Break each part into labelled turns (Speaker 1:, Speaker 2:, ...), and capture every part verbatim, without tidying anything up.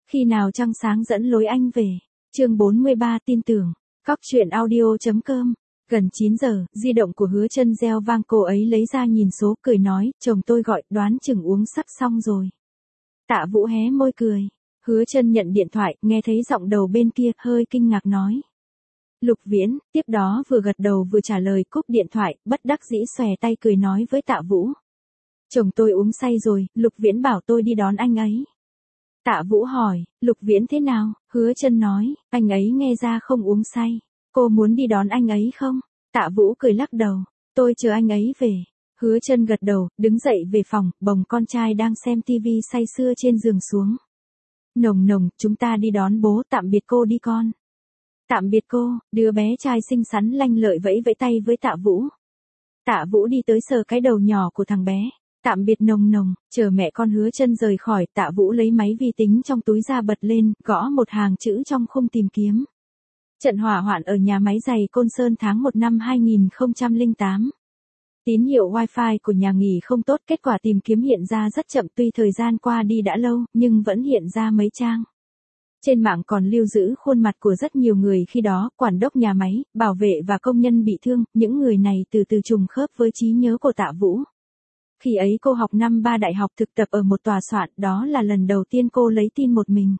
Speaker 1: Khi nào trăng sáng dẫn lối anh về. Chương bốn mươi ba tin tưởng. Cóc truyện audio.com. Gần chín giờ, di động của Hứa Chân reo vang, cô ấy lấy ra nhìn số, cười nói, chồng tôi gọi, đoán chừng uống sắp xong rồi. Tạ Vũ hé môi cười. Hứa Chân nhận điện thoại, nghe thấy giọng đầu bên kia, hơi kinh ngạc nói. Lục Viễn, tiếp đó vừa gật đầu vừa trả lời, cúp điện thoại, bất đắc dĩ xòe tay cười nói với Tạ Vũ. Chồng tôi uống say rồi, Lục Viễn bảo tôi đi đón anh ấy. Tạ Vũ hỏi, Lục Viễn thế nào? Hứa Chân nói, anh ấy nghe ra không uống say. Cô muốn đi đón anh ấy không? Tạ Vũ cười lắc đầu, tôi chờ anh ấy về. Hứa Chân gật đầu, đứng dậy về phòng, bồng con trai đang xem tivi say sưa trên giường xuống. Nồng nồng, chúng ta đi đón bố, tạm biệt cô đi con. Tạm biệt cô, đứa bé trai xinh xắn lanh lợi vẫy vẫy tay với Tạ Vũ. Tạ Vũ đi tới sờ cái đầu nhỏ của thằng bé. Tạm biệt nồng nồng, chờ mẹ con Hứa Chân rời khỏi, Tạ Vũ lấy máy vi tính trong túi ra bật lên, gõ một hàng chữ trong khung tìm kiếm. Trận hỏa hoạn ở nhà máy giày Côn Sơn tháng một năm hai nghìn không trăm lẻ tám. Tín hiệu Wi-Fi của nhà nghỉ không tốt, kết quả tìm kiếm hiện ra rất chậm, tuy thời gian qua đi đã lâu, nhưng vẫn hiện ra mấy trang. Trên mạng còn lưu giữ khuôn mặt của rất nhiều người khi đó, quản đốc nhà máy, bảo vệ và công nhân bị thương, những người này từ từ trùng khớp với trí nhớ của Tạ Vũ. Khi ấy cô học năm ba đại học, thực tập ở một tòa soạn, đó là lần đầu tiên cô lấy tin một mình.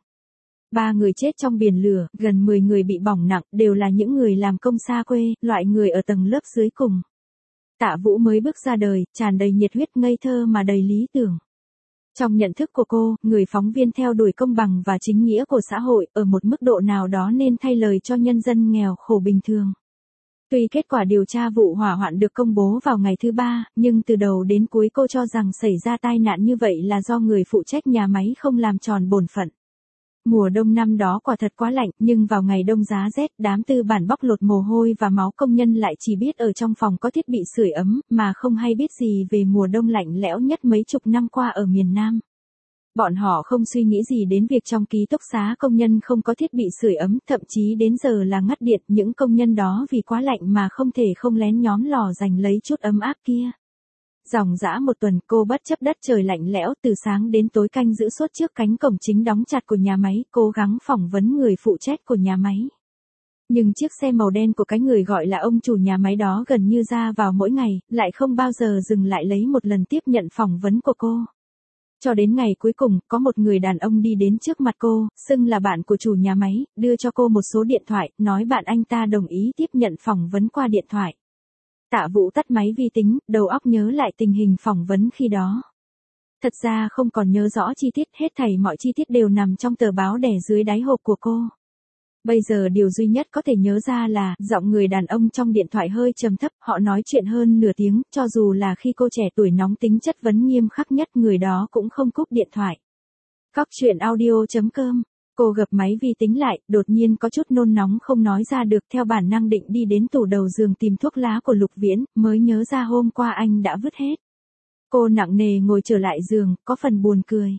Speaker 1: Ba người chết trong biển lửa, gần mười người bị bỏng nặng, đều là những người làm công xa quê, loại người ở tầng lớp dưới cùng. Tạ Vũ mới bước ra đời, tràn đầy nhiệt huyết, ngây thơ mà đầy lý tưởng. Trong nhận thức của cô, người phóng viên theo đuổi công bằng và chính nghĩa của xã hội, ở một mức độ nào đó nên thay lời cho nhân dân nghèo khổ bình thường. Tuy kết quả điều tra vụ hỏa hoạn được công bố vào ngày thứ ba, nhưng từ đầu đến cuối cô cho rằng xảy ra tai nạn như vậy là do người phụ trách nhà máy không làm tròn bổn phận. Mùa đông năm đó quả thật quá lạnh, nhưng vào ngày đông giá rét, đám tư bản bóc lột mồ hôi và máu công nhân lại chỉ biết ở trong phòng có thiết bị sưởi ấm, mà không hay biết gì về mùa đông lạnh lẽo nhất mấy chục năm qua ở miền Nam. Bọn họ không suy nghĩ gì đến việc trong ký túc xá công nhân không có thiết bị sưởi ấm, thậm chí đến giờ là ngắt điện, những công nhân đó vì quá lạnh mà không thể không lén nhóm lò giành lấy chút ấm áp kia. Dòng dã một tuần, cô bất chấp đất trời lạnh lẽo, từ sáng đến tối canh giữ suốt trước cánh cổng chính đóng chặt của nhà máy, cố gắng phỏng vấn người phụ trách của nhà máy. Nhưng chiếc xe màu đen của cái người gọi là ông chủ nhà máy đó gần như ra vào mỗi ngày, lại không bao giờ dừng lại lấy một lần tiếp nhận phỏng vấn của cô. Cho đến ngày cuối cùng, có một người đàn ông đi đến trước mặt cô, xưng là bạn của chủ nhà máy, đưa cho cô một số điện thoại, nói bạn anh ta đồng ý tiếp nhận phỏng vấn qua điện thoại. Tạ Vũ tắt máy vi tính, đầu óc nhớ lại tình hình phỏng vấn khi đó. Thật ra không còn nhớ rõ chi tiết, hết thảy mọi chi tiết đều nằm trong tờ báo đè dưới đáy hộp của cô. Bây giờ điều duy nhất có thể nhớ ra là, giọng người đàn ông trong điện thoại hơi trầm thấp, họ nói chuyện hơn nửa tiếng, cho dù là khi cô trẻ tuổi nóng tính chất vấn nghiêm khắc nhất, người đó cũng không cúp điện thoại. Cóc truyện audio.com. Cô gập máy vi tính lại, đột nhiên có chút nôn nóng không nói ra được, theo bản năng định đi đến tủ đầu giường tìm thuốc lá của Lục Viễn, mới nhớ ra hôm qua anh đã vứt hết. Cô nặng nề ngồi trở lại giường, có phần buồn cười.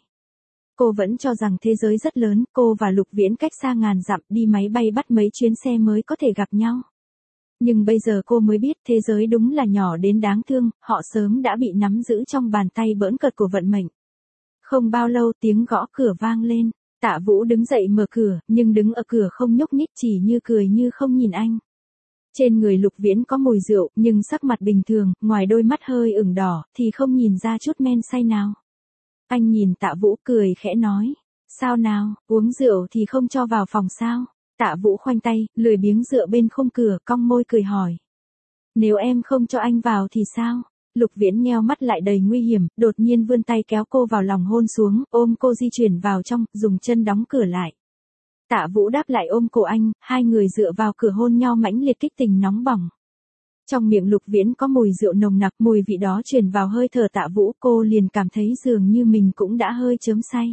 Speaker 1: Cô vẫn cho rằng thế giới rất lớn, cô và Lục Viễn cách xa ngàn dặm, đi máy bay bắt mấy chuyến xe mới có thể gặp nhau. Nhưng bây giờ cô mới biết thế giới đúng là nhỏ đến đáng thương, họ sớm đã bị nắm giữ trong bàn tay bỡn cợt của vận mệnh. Không bao lâu tiếng gõ cửa vang lên. Tạ Vũ đứng dậy mở cửa, nhưng đứng ở cửa không nhúc nhích, chỉ như cười như không nhìn anh. Trên người Lục Viễn có mùi rượu, nhưng sắc mặt bình thường, ngoài đôi mắt hơi ửng đỏ, thì không nhìn ra chút men say nào. Anh nhìn Tạ Vũ cười khẽ nói, sao nào, uống rượu thì không cho vào phòng sao? Tạ Vũ khoanh tay, lười biếng dựa bên khung cửa, cong môi cười hỏi. Nếu em không cho anh vào thì sao? Lục Viễn nheo mắt lại đầy nguy hiểm, đột nhiên vươn tay kéo cô vào lòng hôn xuống, ôm cô di chuyển vào trong, dùng chân đóng cửa lại. Tạ Vũ đáp lại ôm cổ anh, hai người dựa vào cửa hôn nhau mãnh liệt, kích tình nóng bỏng. Trong miệng Lục Viễn có mùi rượu nồng nặc, mùi vị đó truyền vào hơi thở Tạ Vũ, cô liền cảm thấy dường như mình cũng đã hơi chớm say.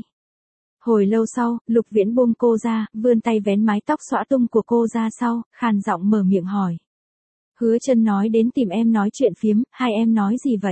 Speaker 1: Hồi lâu sau, Lục Viễn buông cô ra, vươn tay vén mái tóc xõa tung của cô ra sau, khàn giọng mở miệng hỏi. Hứa Chân nói đến tìm em nói chuyện phiếm, hai em nói gì vậy?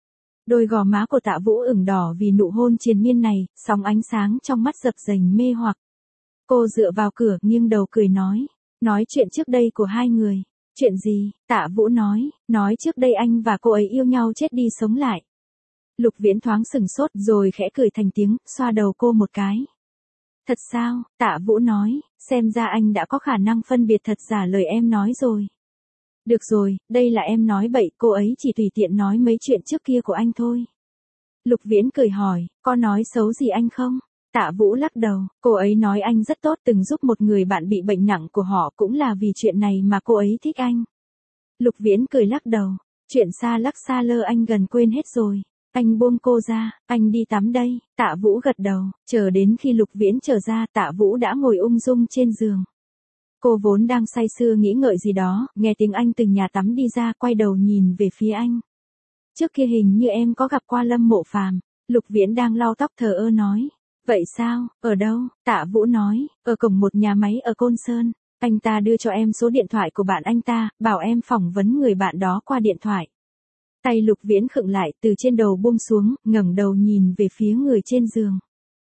Speaker 1: Đôi gò má của Tạ Vũ ửng đỏ vì nụ hôn triền miên này, sóng ánh sáng trong mắt dập dềnh mê hoặc. Cô dựa vào cửa, nghiêng đầu cười nói, nói chuyện trước đây của hai người. Chuyện gì? Tạ Vũ nói, nói trước đây anh và cô ấy yêu nhau chết đi sống lại. Lục Viễn thoáng sừng sốt rồi khẽ cười thành tiếng, xoa đầu cô một cái. Thật sao? Tạ Vũ nói, xem ra anh đã có khả năng phân biệt thật giả lời em nói rồi. Được rồi, đây là em nói bậy, cô ấy chỉ tùy tiện nói mấy chuyện trước kia của anh thôi. Lục Viễn cười hỏi, có nói xấu gì anh không? Tạ Vũ lắc đầu, cô ấy nói anh rất tốt, từng giúp một người bạn bị bệnh nặng của họ, cũng là vì chuyện này mà cô ấy thích anh. Lục Viễn cười lắc đầu, chuyện xa lắc xa lơ anh gần quên hết rồi. Anh buông cô ra, anh đi tắm đây. Tạ Vũ gật đầu, chờ đến khi Lục Viễn trở ra, Tạ Vũ đã ngồi ung dung trên giường. Cô vốn đang say sưa nghĩ ngợi gì đó, nghe tiếng anh từ nhà tắm đi ra, quay đầu nhìn về phía anh. Trước kia hình như em có gặp qua Lâm Mộ Phàm. Lục Viễn đang lau tóc thờ ơ nói. Vậy sao, ở đâu? Tạ Vũ nói, ở cổng một nhà máy ở Côn Sơn. Anh ta đưa cho em số điện thoại của bạn anh ta, bảo em phỏng vấn người bạn đó qua điện thoại. Tay Lục Viễn khựng lại, từ trên đầu buông xuống, ngẩng đầu nhìn về phía người trên giường.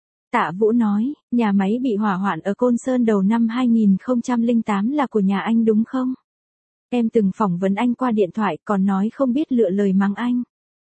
Speaker 1: Tạ Vũ nói, nhà máy bị hỏa hoạn ở Côn Sơn đầu năm hai nghìn không trăm lẻ tám là của nhà anh đúng không? Em từng phỏng vấn anh qua điện thoại, còn nói không biết lựa lời mắng anh.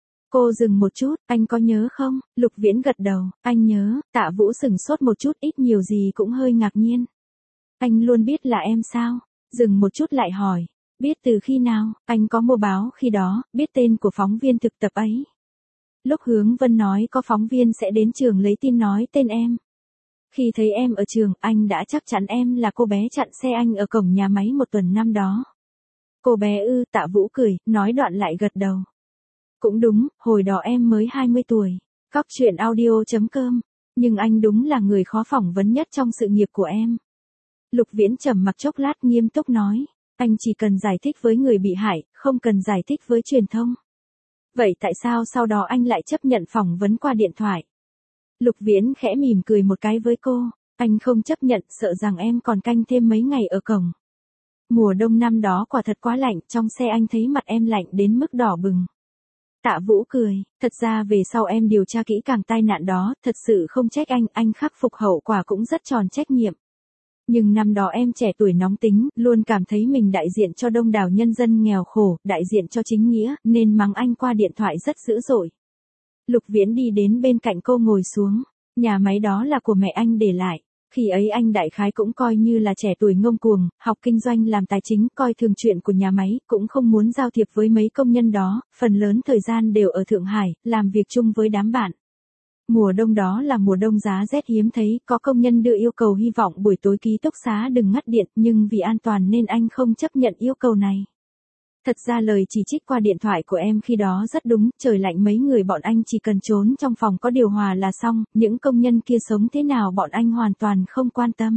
Speaker 1: Cô dừng một chút, anh có nhớ không? Lục Viễn gật đầu, anh nhớ. Tạ Vũ sửng sốt một chút, ít nhiều gì cũng hơi ngạc nhiên. Anh luôn biết là em sao? Dừng một chút lại hỏi. Biết từ khi nào? Anh có mua báo khi đó, biết tên của phóng viên thực tập ấy. Lúc Hướng Vân nói có phóng viên sẽ đến trường lấy tin nói tên em. Khi thấy em ở trường, anh đã chắc chắn em là cô bé chặn xe anh ở cổng nhà máy một tuần năm đó. Cô bé ư? Tạ Vũ cười, nói đoạn lại gật đầu. Cũng đúng, hồi đó em mới hai mươi tuổi. Cóc truyện audio chấm com. Nhưng anh đúng là người khó phỏng vấn nhất trong sự nghiệp của em. Lục Viễn trầm mặc chốc lát nghiêm túc nói. Anh chỉ cần giải thích với người bị hại, không cần giải thích với truyền thông. Vậy tại sao sau đó anh lại chấp nhận phỏng vấn qua điện thoại? Lục Viễn khẽ mỉm cười một cái với cô. Anh không chấp nhận, sợ rằng em còn canh thêm mấy ngày ở cổng. Mùa đông năm đó quả thật quá lạnh, trong xe anh thấy mặt em lạnh đến mức đỏ bừng. Tạ Vũ cười, thật ra về sau em điều tra kỹ càng tai nạn đó, thật sự không trách anh, anh khắc phục hậu quả cũng rất tròn trách nhiệm. Nhưng năm đó em trẻ tuổi nóng tính, luôn cảm thấy mình đại diện cho đông đảo nhân dân nghèo khổ, đại diện cho chính nghĩa, nên mắng anh qua điện thoại rất dữ dội. Lục Viễn đi đến bên cạnh cô ngồi xuống, nhà máy đó là của mẹ anh để lại. Khi ấy anh đại khái cũng coi như là trẻ tuổi ngông cuồng, học kinh doanh làm tài chính, coi thường chuyện của nhà máy, cũng không muốn giao thiệp với mấy công nhân đó, phần lớn thời gian đều ở Thượng Hải, làm việc chung với đám bạn. Mùa đông đó là mùa đông giá rét hiếm thấy, có công nhân đưa yêu cầu hy vọng buổi tối ký túc xá đừng ngắt điện, nhưng vì an toàn nên anh không chấp nhận yêu cầu này. Thật ra lời chỉ trích qua điện thoại của em khi đó rất đúng, trời lạnh mấy người bọn anh chỉ cần trốn trong phòng có điều hòa là xong, những công nhân kia sống thế nào bọn anh hoàn toàn không quan tâm.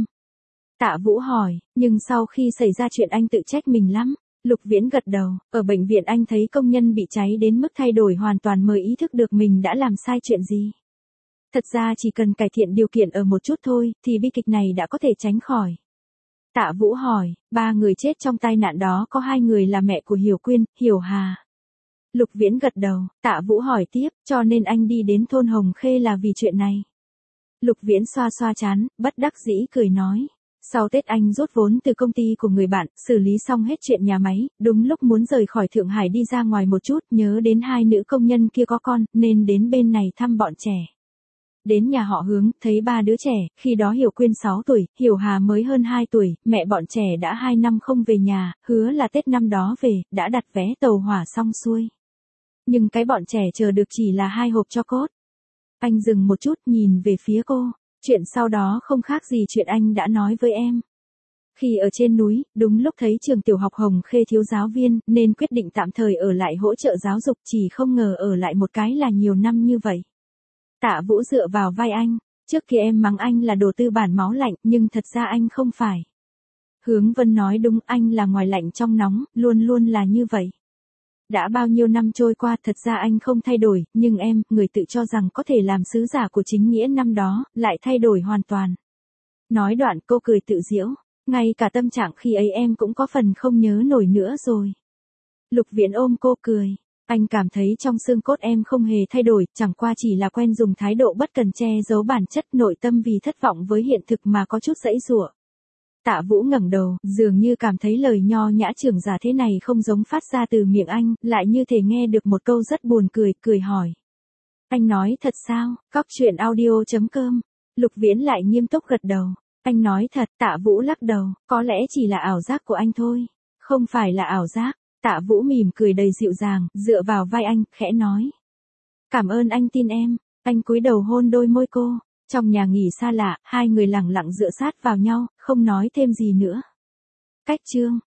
Speaker 1: Tạ Vũ hỏi, nhưng sau khi xảy ra chuyện anh tự trách mình lắm. Lục Viễn gật đầu, ở bệnh viện anh thấy công nhân bị cháy đến mức thay đổi hoàn toàn mới ý thức được mình đã làm sai chuyện gì. Thật ra chỉ cần cải thiện điều kiện ở một chút thôi, thì bi kịch này đã có thể tránh khỏi. Tạ Vũ hỏi, ba người chết trong tai nạn đó có hai người là mẹ của Hiểu Quyên, Hiểu Hà. Lục Viễn gật đầu, Tạ Vũ hỏi tiếp, cho nên anh đi đến thôn Hồng Khê là vì chuyện này. Lục Viễn xoa xoa trán, bất đắc dĩ cười nói. Sau Tết anh rút vốn từ công ty của người bạn, xử lý xong hết chuyện nhà máy, đúng lúc muốn rời khỏi Thượng Hải đi ra ngoài một chút, nhớ đến hai nữ công nhân kia có con, nên đến bên này thăm bọn trẻ. Đến nhà họ Hướng, thấy ba đứa trẻ, khi đó Hiểu Quyên sáu tuổi, Hiểu Hà mới hơn hai tuổi, mẹ bọn trẻ đã hai năm không về nhà, hứa là Tết năm đó về, đã đặt vé tàu hỏa xong xuôi. Nhưng cái bọn trẻ chờ được chỉ là hai hộp cho cốt. Anh dừng một chút nhìn về phía cô, chuyện sau đó không khác gì chuyện anh đã nói với em. Khi ở trên núi, đúng lúc thấy trường tiểu học Hồng Khê thiếu giáo viên, nên quyết định tạm thời ở lại hỗ trợ giáo dục, chỉ không ngờ ở lại một cái là nhiều năm như vậy. Tạ Vũ dựa vào vai anh, trước kia em mắng anh là đồ tư bản máu lạnh, nhưng thật ra anh không phải. Hướng Vân nói đúng, anh là ngoài lạnh trong nóng, luôn luôn là như vậy. Đã bao nhiêu năm trôi qua, thật ra anh không thay đổi, nhưng em, người tự cho rằng có thể làm sứ giả của chính nghĩa năm đó, lại thay đổi hoàn toàn. Nói đoạn cô cười tự giễu, ngay cả tâm trạng khi ấy em cũng có phần không nhớ nổi nữa rồi. Lục Viễn ôm cô cười. Anh cảm thấy trong xương cốt em không hề thay đổi, chẳng qua chỉ là quen dùng thái độ bất cần che giấu bản chất, nội tâm vì thất vọng với hiện thực mà có chút giãy giụa. Tạ Vũ ngẩng đầu, dường như cảm thấy lời nho nhã trưởng giả thế này không giống phát ra từ miệng anh, lại như thể nghe được một câu rất buồn cười, cười hỏi. Anh nói thật sao? Cóc truyện audio chấm com Lục Viễn lại nghiêm túc gật đầu. Anh nói thật, Tạ Vũ lắc đầu, có lẽ chỉ là ảo giác của anh thôi. Không phải là ảo giác. Tạ Vũ mỉm cười đầy dịu dàng, dựa vào vai anh, khẽ nói. Cảm ơn anh tin em. Anh cúi đầu hôn đôi môi cô. Trong nhà nghỉ xa lạ, hai người lặng lặng dựa sát vào nhau, không nói thêm gì nữa. Cách chương